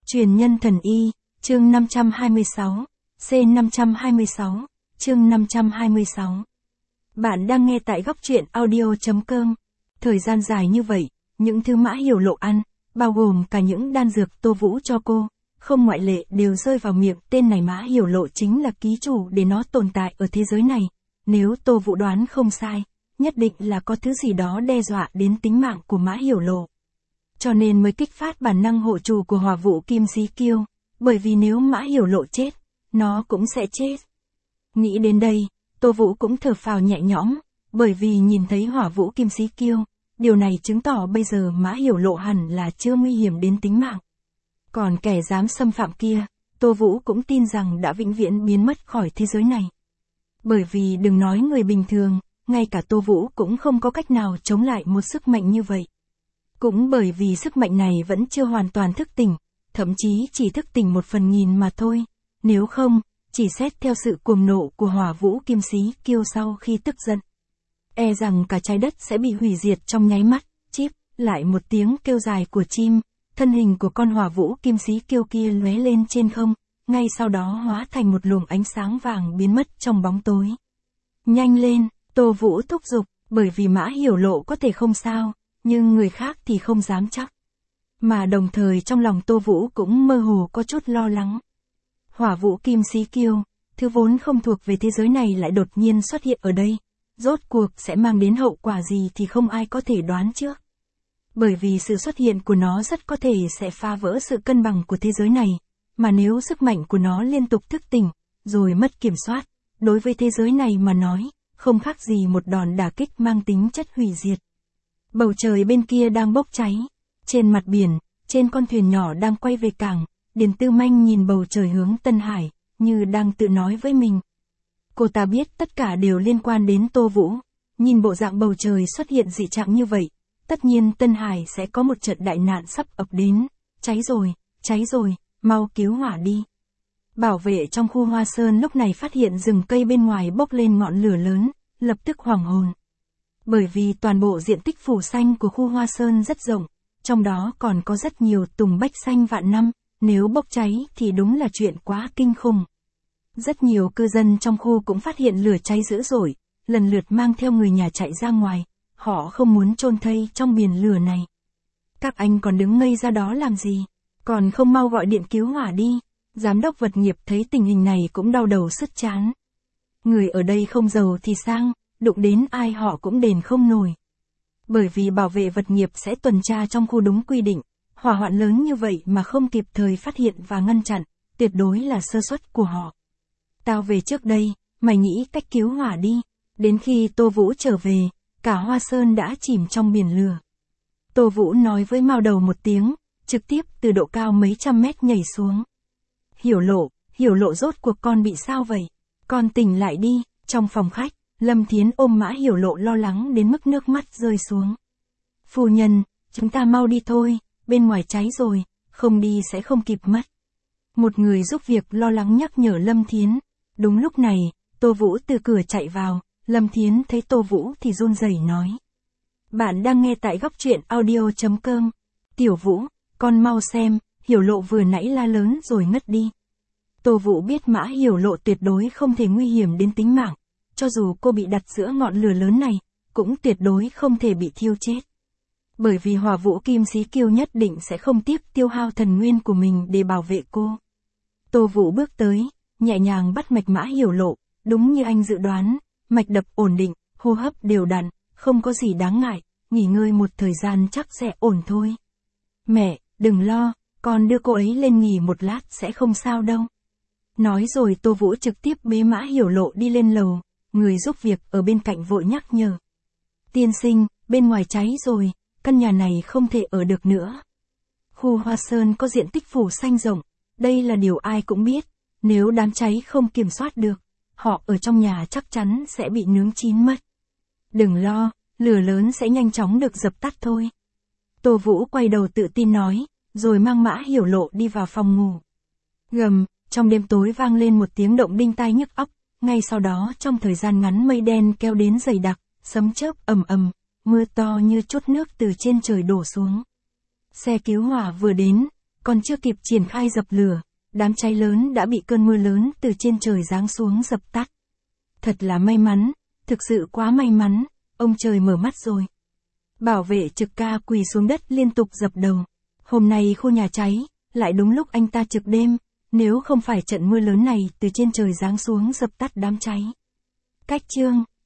Truyền nhân thần y, chương 526, C526, chương 526. Bạn đang nghe tại góc truyện audio.com. Thời gian dài như vậy, những thứ Mã Hiểu Lộ ăn, bao gồm cả những đan dược Tô Vũ cho cô, không ngoại lệ đều rơi vào miệng tên này. Mã Hiểu Lộ chính là ký chủ để nó tồn tại ở thế giới này. Nếu Tô Vũ đoán không sai, nhất định là có thứ gì đó đe dọa đến tính mạng của Mã Hiểu Lộ. Cho nên mới kích phát bản năng hộ chủ của Hỏa Vũ Kim Xí Kiêu, bởi vì nếu Mã Hiểu Lộ chết, nó cũng sẽ chết. Nghĩ đến đây, Tô Vũ cũng thở phào nhẹ nhõm, bởi vì nhìn thấy Hỏa Vũ Kim Xí Kiêu, điều này chứng tỏ bây giờ Mã Hiểu Lộ hẳn là chưa nguy hiểm đến tính mạng. Còn kẻ dám xâm phạm kia, Tô Vũ cũng tin rằng đã vĩnh viễn biến mất khỏi thế giới này. Bởi vì đừng nói người bình thường, ngay cả Tô Vũ cũng không có cách nào chống lại một sức mạnh như vậy. Cũng bởi vì sức mạnh này vẫn chưa hoàn toàn thức tỉnh, thậm chí chỉ thức tỉnh 1/1000 mà thôi. Nếu không, chỉ xét theo sự cuồng nộ của Hỏa Vũ Kim Xí Kiêu sau khi tức giận, e rằng cả trái đất sẽ bị hủy diệt trong nháy mắt. Chíp, lại một tiếng kêu dài của chim, thân hình của con Hỏa Vũ Kim Xí Kiêu kia lóe lên trên không, ngay sau đó hóa thành một luồng ánh sáng vàng biến mất trong bóng tối. Nhanh lên, Tô Vũ thúc giục, bởi vì Mã Hiểu Lộ có thể không sao, nhưng người khác thì không dám chắc. Mà đồng thời trong lòng Tô Vũ cũng mơ hồ có chút lo lắng. Hỏa Vũ Kim Xí Kiêu, thứ vốn không thuộc về thế giới này lại đột nhiên xuất hiện ở đây. Rốt cuộc sẽ mang đến hậu quả gì thì không ai có thể đoán trước. Bởi vì sự xuất hiện của nó rất có thể sẽ phá vỡ sự cân bằng của thế giới này. Mà nếu sức mạnh của nó liên tục thức tỉnh, rồi mất kiểm soát, đối với thế giới này mà nói, không khác gì một đòn đả kích mang tính chất hủy diệt. Bầu trời bên kia đang bốc cháy. Trên mặt biển, trên con thuyền nhỏ đang quay về cảng, Điền Tư Manh nhìn bầu trời hướng Tân Hải, như đang tự nói với mình. Cô ta biết tất cả đều liên quan đến Tô Vũ. Nhìn bộ dạng bầu trời xuất hiện dị trạng như vậy, tất nhiên Tân Hải sẽ có một trận đại nạn sắp ập đến. Cháy rồi, mau cứu hỏa đi. Bảo vệ trong khu Hoa Sơn lúc này phát hiện rừng cây bên ngoài bốc lên ngọn lửa lớn, lập tức hoảng hồn. Bởi vì toàn bộ diện tích phủ xanh của khu Hoa Sơn rất rộng, trong đó còn có rất nhiều tùng bách xanh vạn năm, nếu bốc cháy thì đúng là chuyện quá kinh khủng. Rất nhiều cư dân trong khu cũng phát hiện lửa cháy dữ dội, lần lượt mang theo người nhà chạy ra ngoài, họ không muốn chôn thây trong biển lửa này. Các anh còn đứng ngây ra đó làm gì, còn không mau gọi điện cứu hỏa đi. Giám đốc vật nghiệp thấy tình hình này cũng đau đầu sứt chán. Người ở đây không giàu thì sang, đụng đến ai họ cũng đền không nổi. Bởi vì bảo vệ vật nghiệp sẽ tuần tra trong khu đúng quy định, hỏa hoạn lớn như vậy mà không kịp thời phát hiện và ngăn chặn, tuyệt đối là sơ suất của họ. Tao về trước đây, mày nghĩ cách cứu hỏa đi. Đến khi Tô Vũ trở về, cả Hoa Sơn đã chìm trong biển lửa. Tô Vũ nói với Mao Đầu một tiếng, trực tiếp từ độ cao mấy trăm mét nhảy xuống. Hiểu Lộ rốt cuộc con bị sao vậy? Con tỉnh lại đi. Trong phòng khách, Lâm Thiến ôm Mã Hiểu Lộ lo lắng đến mức nước mắt rơi xuống. Phu nhân, chúng ta mau đi thôi, bên ngoài cháy rồi, không đi sẽ không kịp mất. Một người giúp việc lo lắng nhắc nhở Lâm Thiến. Đúng lúc này, Tô Vũ từ cửa chạy vào, Lâm Thiến thấy Tô Vũ thì run rẩy nói. Bạn đang nghe tại góc truyện audio.com. Tiểu Vũ, con mau xem, Hiểu Lộ vừa nãy la lớn rồi ngất đi. Tô Vũ biết Mã Hiểu Lộ tuyệt đối không thể nguy hiểm đến tính mạng, cho dù cô bị đặt giữa ngọn lửa lớn này, cũng tuyệt đối không thể bị thiêu chết. Bởi vì Hỏa Vũ Kim Xí Kiêu nhất định sẽ không tiếc tiêu hao thần nguyên của mình để bảo vệ cô. Tô Vũ bước tới, nhẹ nhàng bắt mạch Mã Hiểu Lộ, đúng như anh dự đoán, mạch đập ổn định, hô hấp đều đặn, không có gì đáng ngại, nghỉ ngơi một thời gian chắc sẽ ổn thôi. Mẹ, đừng lo, con đưa cô ấy lên nghỉ một lát sẽ không sao đâu. Nói rồi Tô Vũ trực tiếp bế Mã Hiểu Lộ đi lên lầu, người giúp việc ở bên cạnh vội nhắc nhở. Tiên sinh, bên ngoài cháy rồi, căn nhà này không thể ở được nữa. Khu Hoa Sơn có diện tích phủ xanh rộng, đây là điều ai cũng biết, nếu đám cháy không kiểm soát được, họ ở trong nhà chắc chắn sẽ bị nướng chín mất. Đừng lo, lửa lớn sẽ nhanh chóng được dập tắt thôi. Tô Vũ quay đầu tự tin nói, rồi mang Mã Hiểu Lộ đi vào phòng ngủ. Gầm, trong đêm tối vang lên một tiếng động đinh tai nhức óc, ngay sau đó trong thời gian ngắn mây đen kéo đến dày đặc, sấm chớp ầm ầm, mưa to như chút nước từ trên trời đổ xuống. Xe cứu hỏa vừa đến, Còn chưa kịp triển khai dập lửa, đám cháy lớn đã bị cơn mưa lớn từ trên trời giáng xuống dập tắt. Thật là may mắn, thực sự quá may mắn, ông trời mở mắt rồi. Bảo vệ trực ca quỳ xuống đất liên tục dập đầu. Hôm nay khu nhà cháy, lại đúng lúc anh ta trực đêm, nếu không phải trận mưa lớn này từ trên trời giáng xuống dập tắt đám cháy. Cách chương